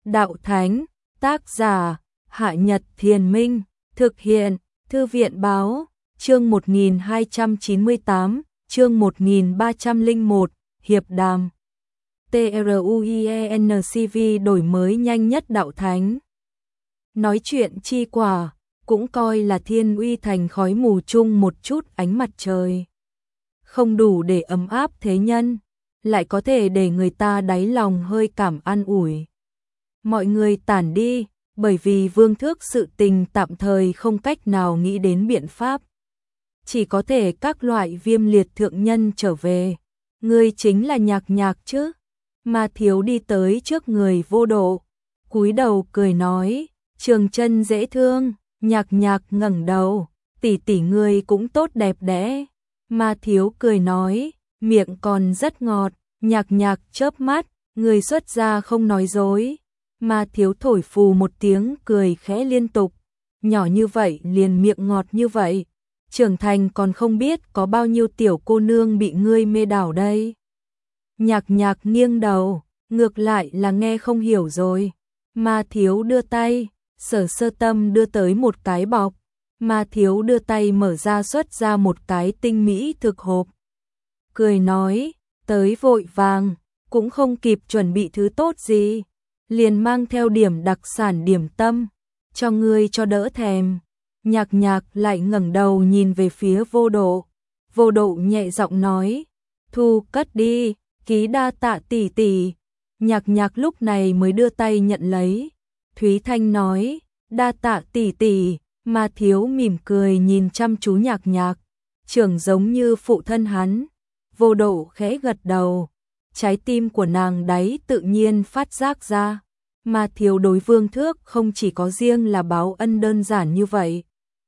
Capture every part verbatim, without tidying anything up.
Đạo Thánh, tác giả, Hạ Nhật Thiền Minh, thực hiện, Thư viện Báo, chương một nghìn hai trăm chín mươi tám, chương một nghìn ba trăm lẻ một, Hiệp đàm. TRUIENCV đổi mới nhanh nhất Đạo Thánh. Nói chuyện chi quả, cũng coi là thiên uy thành khói mù chung một chút ánh mặt trời. Không đủ để ấm áp thế nhân, lại có thể để người ta đáy lòng hơi cảm an ủi. Mọi người tản đi, bởi vì Vương Thước sự tình tạm thời không cách nào nghĩ đến biện pháp. Chỉ có thể các loại viêm liệt thượng nhân trở về. Ngươi chính là Nhạc Nhạc chứ? Ma Thiếu đi tới trước người Vô Độ, cúi đầu cười nói, trường chân dễ thương. Nhạc Nhạc ngẩng đầu, tỷ tỷ ngươi cũng tốt đẹp đẽ. Ma Thiếu cười nói, miệng còn rất ngọt. Nhạc Nhạc chớp mắt, người xuất gia không nói dối. Ma Thiếu thổi phù một tiếng cười khẽ liên tục, nhỏ như vậy liền miệng ngọt như vậy, trưởng thành còn không biết có bao nhiêu tiểu cô nương bị ngươi mê đảo đây. Nhạc Nhạc nghiêng đầu, ngược lại là nghe không hiểu rồi. Ma Thiếu đưa tay, Sở Sơ Tâm đưa tới một cái bọc. Ma Thiếu đưa tay mở ra xuất ra một cái tinh mỹ thực hộp. Cười nói, tới vội vàng, cũng không kịp chuẩn bị thứ tốt gì. Liền mang theo điểm đặc sản điểm tâm, cho ngươi cho đỡ thèm. Nhạc Nhạc lại ngẩng đầu nhìn về phía Vô Độ. Vô Độ nhẹ giọng nói, thu cất đi, ký đa tạ tỷ tỷ. Nhạc Nhạc lúc này mới đưa tay nhận lấy. Thúy Thanh nói, đa tạ tỷ tỷ. Ma Thiếu mỉm cười nhìn chăm chú Nhạc Nhạc, trưởng giống như phụ thân hắn. Vô Độ khẽ gật đầu, trái tim của nàng đấy tự nhiên phát giác ra. Ma Thiếu đối Vương Thước không chỉ có riêng là báo ân đơn giản như vậy.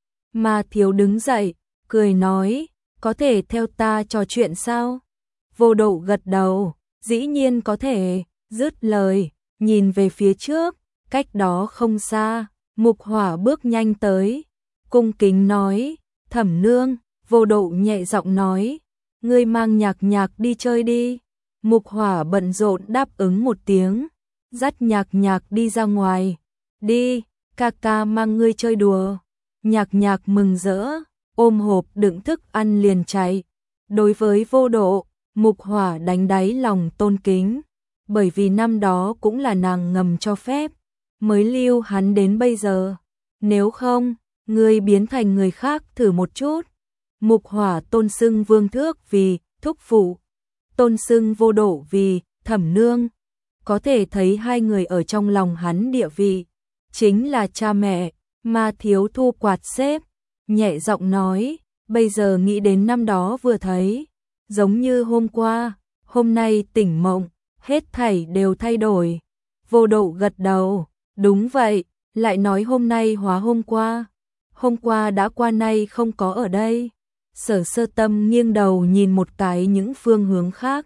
Ma Thiếu đứng dậy, cười nói, có thể theo ta trò chuyện sao? Vô Độ gật đầu, dĩ nhiên có thể. Dứt lời, nhìn về phía trước, cách đó không xa, Mục Hỏa bước nhanh tới, cung kính nói, Thẩm nương. Vô Độ nhẹ giọng nói, ngươi mang Nhạc Nhạc đi chơi đi. Mục Hỏa bận rộn đáp ứng một tiếng, dắt Nhạc Nhạc đi ra ngoài. Đi, ca ca mang ngươi chơi đùa. Nhạc Nhạc mừng rỡ, ôm hộp đựng thức ăn liền chạy. Đối với Vô Độ, Mục Hỏa đánh đáy lòng tôn kính, bởi vì năm đó cũng là nàng ngầm cho phép, mới lưu hắn đến bây giờ. Nếu không, ngươi biến thành người khác thử một chút. Mục Hỏa tôn xưng Vương Thước vì thúc phụ, tôn xưng Vô Độ vì thẩm nương. Có thể thấy hai người ở trong lòng hắn địa vị chính là cha mẹ. Ma Thiếu thu quạt xếp, nhẹ giọng nói, bây giờ nghĩ đến năm đó vừa thấy, giống như hôm qua, hôm nay tỉnh mộng, hết thảy đều thay đổi. Vô Độ gật đầu, đúng vậy, lại nói hôm nay hóa hôm qua, hôm qua đã qua nay không có ở đây. Sở Sơ Tâm nghiêng đầu nhìn một cái những phương hướng khác.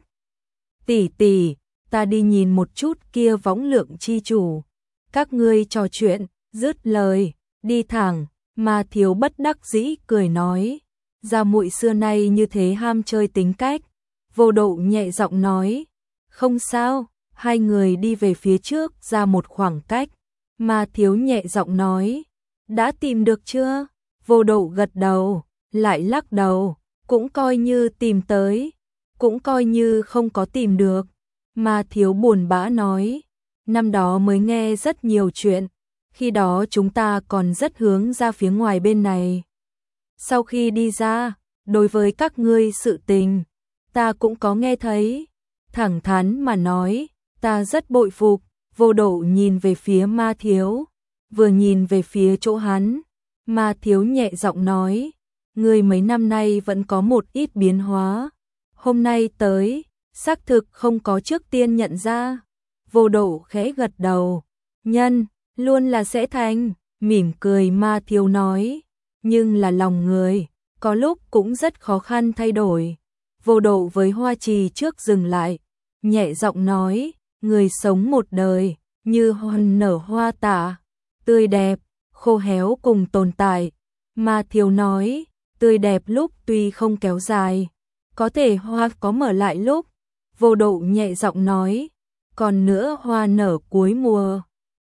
Tỷ tỷ, ta đi nhìn một chút kia võng lượng chi chủ. Các ngươi trò chuyện, dứt lời, đi thẳng. Ma Thiếu bất đắc dĩ cười nói, gia muội xưa nay như thế ham chơi tính cách. Vô Độ nhẹ giọng nói, không sao. Hai người đi về phía trước ra một khoảng cách. Ma Thiếu nhẹ giọng nói, đã tìm được chưa? Vô Độ gật đầu, lại lắc đầu, cũng coi như tìm tới, cũng coi như không có tìm được. Ma Thiếu buồn bã nói, năm đó mới nghe rất nhiều chuyện, khi đó chúng ta còn rất hướng ra phía ngoài bên này. Sau khi đi ra, đối với các ngươi sự tình, ta cũng có nghe thấy. Thẳng thắn mà nói, ta rất bội phục. Vô Độ nhìn về phía Ma Thiếu, vừa nhìn về phía chỗ hắn. Ma Thiếu nhẹ giọng nói, ngươi mấy năm nay vẫn có một ít biến hóa. Hôm nay tới, xác thực không có trước tiên nhận ra. Vô Độ khẽ gật đầu, nhân, luôn là sẽ thành. Mỉm cười Ma Thiếu nói, nhưng là lòng người, có lúc cũng rất khó khăn thay đổi. Vô Độ với Hoa Trì trước dừng lại, nhẹ giọng nói, người sống một đời, như hoa nở hoa tả, tươi đẹp, khô héo cùng tồn tại. Ma Thiếu nói, tươi đẹp lúc tuy không kéo dài, có thể hoa có mở lại lúc. Vô Độ nhẹ giọng nói, còn nữa hoa nở cuối mùa,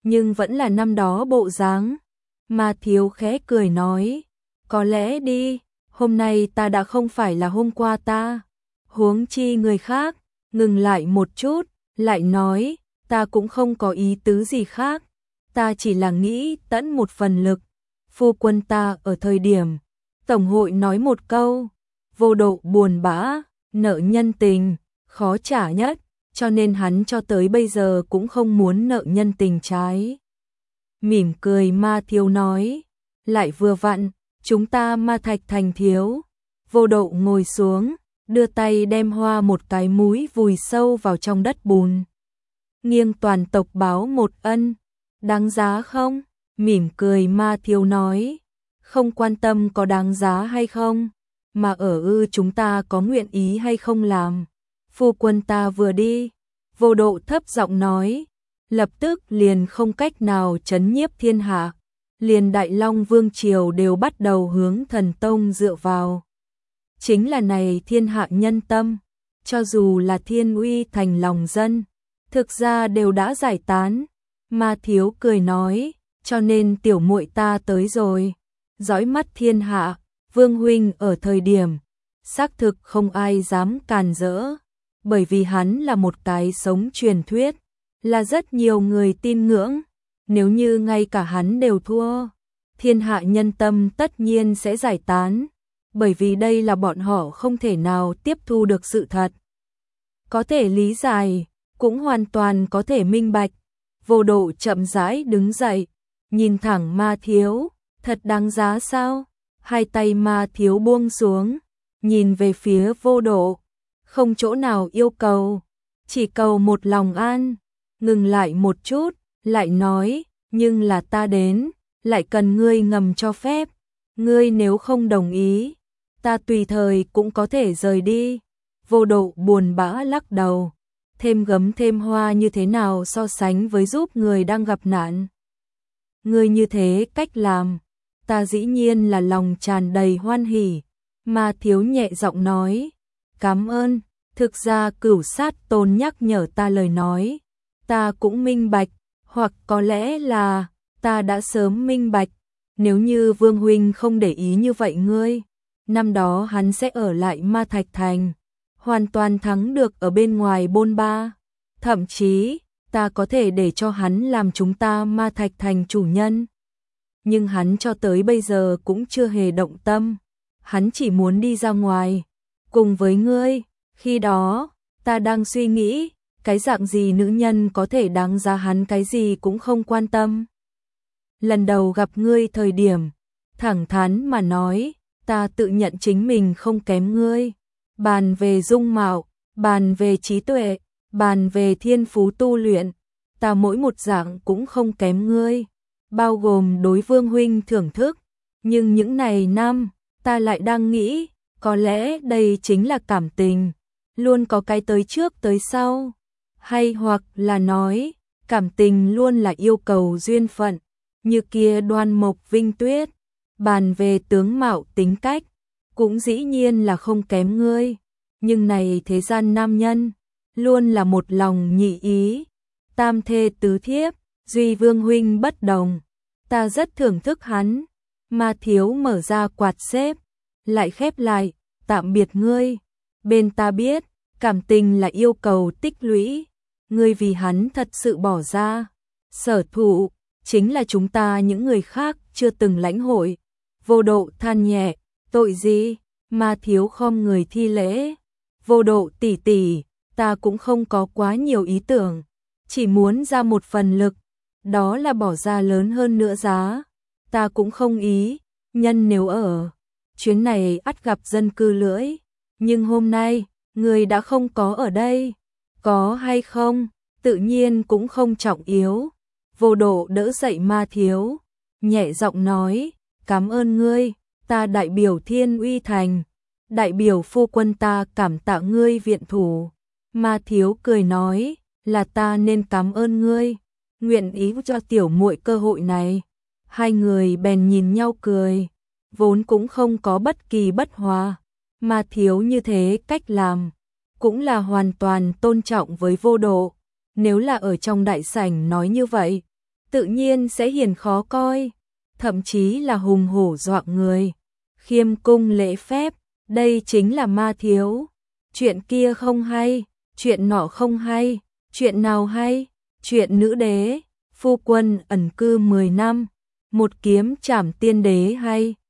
nhưng vẫn là năm đó bộ dáng. Ma Thiếu khẽ cười nói, có lẽ đi, hôm nay ta đã không phải là hôm qua ta. Huống chi người khác, ngừng lại một chút, lại nói, ta cũng không có ý tứ gì khác. Ta chỉ là nghĩ tận một phần lực. Phu quân ta ở thời điểm Tổng hội nói một câu, vô độ buồn bã, nợ nhân tình, khó trả nhất, cho nên hắn cho tới bây giờ cũng không muốn nợ nhân tình trái. Mỉm cười Ma Thiếu nói, lại vừa vặn, chúng ta Ma Thạch Thành thiếu. Vô độ ngồi xuống, đưa tay đem hoa một cái múi vùi sâu vào trong đất bùn. Nghiêng toàn tộc báo một ân, đáng giá không? Mỉm cười Ma Thiếu nói, không quan tâm có đáng giá hay không, mà ở ư chúng ta có nguyện ý hay không làm. Phu quân ta vừa đi, Vô độ thấp giọng nói, lập tức liền không cách nào trấn nhiếp thiên hạ, liền Đại Long Vương Triều đều bắt đầu hướng thần tông dựa vào. Chính là này thiên hạ nhân tâm, cho dù là thiên uy thành lòng dân, thực ra đều đã giải tán. Ma Thiếu cười nói, cho nên tiểu muội ta tới rồi. Dõi mắt thiên hạ, Vương huynh ở thời điểm, xác thực không ai dám càn rỡ, bởi vì hắn là một cái sống truyền thuyết, là rất nhiều người tin ngưỡng. Nếu như ngay cả hắn đều thua, thiên hạ nhân tâm tất nhiên sẽ giải tán, bởi vì đây là bọn họ không thể nào tiếp thu được sự thật. Có thể lý giải, cũng hoàn toàn có thể minh bạch. Vô độ chậm rãi đứng dậy, nhìn thẳng Ma Thiếu, thật đáng giá sao? Hai tay Ma Thiếu buông xuống, nhìn về phía Vô độ, không chỗ nào yêu cầu, chỉ cầu một lòng an. Ngừng lại một chút, lại nói, nhưng là ta đến, lại cần ngươi ngầm cho phép. Ngươi nếu không đồng ý, ta tùy thời cũng có thể rời đi. Vô độ buồn bã lắc đầu, thêm gấm thêm hoa như thế nào so sánh với giúp người đang gặp nạn. Ngươi như thế cách làm, ta dĩ nhiên là lòng tràn đầy hoan hỉ. Ma Thiếu nhẹ giọng nói, cảm ơn, thực ra Cửu Sát Tôn nhắc nhở ta lời nói, ta cũng minh bạch, hoặc có lẽ là ta đã sớm minh bạch, nếu như Vương huynh không để ý như vậy ngươi, năm đó hắn sẽ ở lại Ma Thạch Thành, hoàn toàn thắng được ở bên ngoài bôn ba, thậm chí ta có thể để cho hắn làm chúng ta Ma Thạch Thành chủ nhân. Nhưng hắn cho tới bây giờ cũng chưa hề động tâm, hắn chỉ muốn đi ra ngoài cùng với ngươi. Khi đó, ta đang suy nghĩ, cái dạng gì nữ nhân có thể đáng giá hắn cái gì cũng không quan tâm. Lần đầu gặp ngươi thời điểm, thẳng thắn mà nói, ta tự nhận chính mình không kém ngươi. Bàn về dung mạo, bàn về trí tuệ, bàn về thiên phú tu luyện, ta mỗi một dạng cũng không kém ngươi, bao gồm đối Vương huynh thưởng thức. Nhưng những này năm, ta lại đang nghĩ, có lẽ đây chính là cảm tình, luôn có cái tới trước tới sau, hay hoặc là nói, cảm tình luôn là yêu cầu duyên phận, như kia Đoan Mộc Vinh Tuyết, bàn về tướng mạo tính cách, cũng dĩ nhiên là không kém ngươi, nhưng này thế gian nam nhân, luôn là một lòng nhị ý, tam thê tứ thiếp, duy Vương huynh bất đồng, ta rất thưởng thức hắn. Ma Thiếu mở ra quạt xếp, lại khép lại, tạm biệt ngươi, bên ta biết, cảm tình là yêu cầu tích lũy, ngươi vì hắn thật sự bỏ ra, sở thụ, chính là chúng ta những người khác chưa từng lãnh hội. Vô độ than nhẹ, tội gì? Ma Thiếu khom người thi lễ, Vô độ tỷ tỷ, ta cũng không có quá nhiều ý tưởng, chỉ muốn ra một phần lực, đó là bỏ ra lớn hơn nữa giá, ta cũng không ý, nhân nếu ở, chuyến này ắt gặp dân cư lưỡi, nhưng hôm nay, người đã không có ở đây, có hay không, tự nhiên cũng không trọng yếu. Vô độ đỡ dậy Ma Thiếu, nhẹ giọng nói, cảm ơn ngươi, ta đại biểu Thiên Uy Thành, đại biểu phu quân ta cảm tạ ngươi viện thủ. Ma Thiếu cười nói, là ta nên cảm ơn ngươi, nguyện ý cho tiểu muội cơ hội này. Hai người bèn nhìn nhau cười, vốn cũng không có bất kỳ bất hòa. Ma Thiếu như thế cách làm, cũng là hoàn toàn tôn trọng với Vô độ. Nếu là ở trong đại sảnh nói như vậy, tự nhiên sẽ hiền khó coi, thậm chí là hùng hổ dọa người. Khiêm cung lễ phép, đây chính là ma thiếu. Chuyện kia không hay, chuyện nọ không hay, chuyện nào hay? Chuyện nữ đế, phu quân ẩn cư mười năm, một kiếm trảm tiên đế hay.